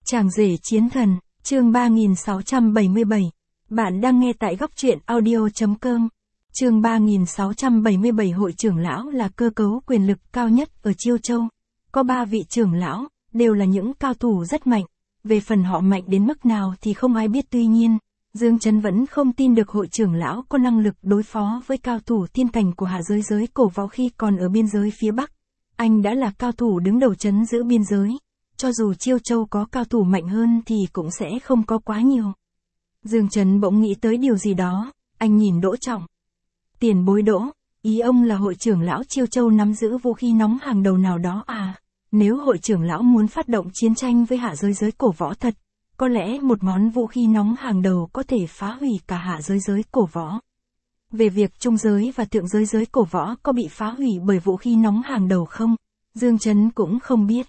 Chàng rể chiến thần, chương 3677. Bạn đang nghe tại góc truyện audio.com. Chương 3677. Hội trưởng lão là cơ cấu quyền lực cao nhất ở Chiêu Châu. Có 3 vị trưởng lão, đều là những cao thủ rất mạnh. Về phần họ mạnh đến mức nào thì không ai biết, tuy nhiên, Dương Chấn vẫn không tin được hội trưởng lão có năng lực đối phó với cao thủ thiên cảnh của hạ giới cổ võ khi còn ở biên giới phía Bắc. Anh đã là cao thủ đứng đầu trấn giữ biên giới. Cho dù Chiêu Châu có cao thủ mạnh hơn thì cũng sẽ không có quá nhiều. Dương Chấn bỗng nghĩ tới điều gì đó, anh nhìn Đỗ Trọng. Tiền bối Đỗ, ý ông là hội trưởng lão Chiêu Châu nắm giữ vũ khí nóng hàng đầu nào đó à? Nếu hội trưởng lão muốn phát động chiến tranh với hạ giới cổ võ thật, có lẽ một món vũ khí nóng hàng đầu có thể phá hủy cả hạ giới cổ võ. Về việc trung giới và thượng giới cổ võ có bị phá hủy bởi vũ khí nóng hàng đầu không, Dương Chấn cũng không biết.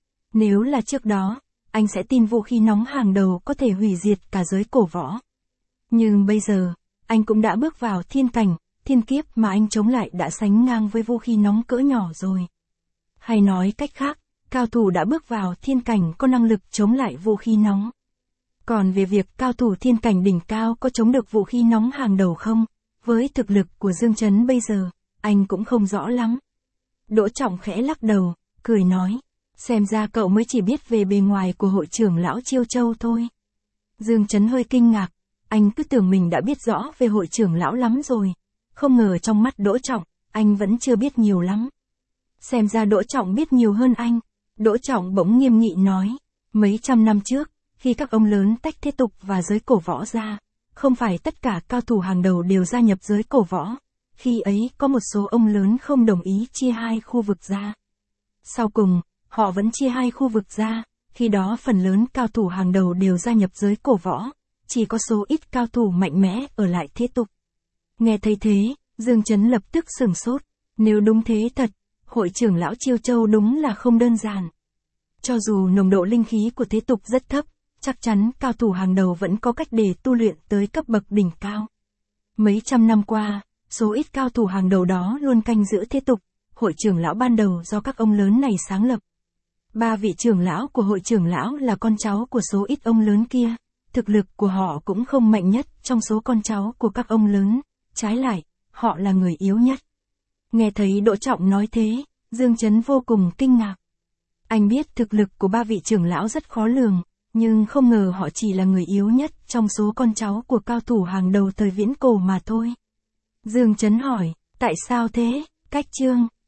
Nếu là trước đó, anh sẽ tin vũ khí nóng hàng đầu có thể hủy diệt cả giới cổ võ. Nhưng bây giờ, anh cũng đã bước vào thiên cảnh, thiên kiếp mà anh chống lại đã sánh ngang với vũ khí nóng cỡ nhỏ rồi. Hay nói cách khác, cao thủ đã bước vào thiên cảnh có năng lực chống lại vũ khí nóng. Còn về việc cao thủ thiên cảnh đỉnh cao có chống được vũ khí nóng hàng đầu không, với thực lực của Dương Chấn bây giờ, anh cũng không rõ lắm. Đỗ Trọng khẽ lắc đầu, cười nói. Xem ra cậu mới chỉ biết về bề ngoài của hội trưởng lão Chiêu Châu thôi. Dương Chấn hơi kinh ngạc, anh cứ tưởng mình đã biết rõ về hội trưởng lão lắm rồi. Không ngờ trong mắt Đỗ Trọng, anh vẫn chưa biết nhiều lắm. Xem ra Đỗ Trọng biết nhiều hơn anh. Đỗ Trọng bỗng nghiêm nghị nói, mấy trăm năm trước, khi các ông lớn tách thế tục và giới cổ võ ra, không phải tất cả cao thủ hàng đầu đều gia nhập giới cổ võ. Khi ấy có một số ông lớn không đồng ý chia hai khu vực ra. Sau cùng, họ vẫn chia hai khu vực ra, khi đó phần lớn cao thủ hàng đầu đều gia nhập giới cổ võ, chỉ có số ít cao thủ mạnh mẽ ở lại thế tục. Nghe thấy thế, Dương Chấn lập tức sửng sốt, nếu đúng thế thật, hội trưởng lão Chiêu Châu đúng là không đơn giản. Cho dù nồng độ linh khí của thế tục rất thấp, chắc chắn cao thủ hàng đầu vẫn có cách để tu luyện tới cấp bậc đỉnh cao. Mấy trăm năm qua, số ít cao thủ hàng đầu đó luôn canh giữ thế tục, hội trưởng lão ban đầu do các ông lớn này sáng lập. 3 vị trưởng lão của hội trưởng lão là con cháu của số ít ông lớn kia, thực lực của họ cũng không mạnh nhất trong số con cháu của các ông lớn, trái lại, họ là người yếu nhất. Nghe thấy Đỗ Trọng nói thế, Dương Chấn vô cùng kinh ngạc. Anh biết thực lực của 3 vị trưởng lão rất khó lường, nhưng không ngờ họ chỉ là người yếu nhất trong số con cháu của cao thủ hàng đầu thời viễn cổ mà thôi. Dương Chấn hỏi, tại sao thế? Cách chương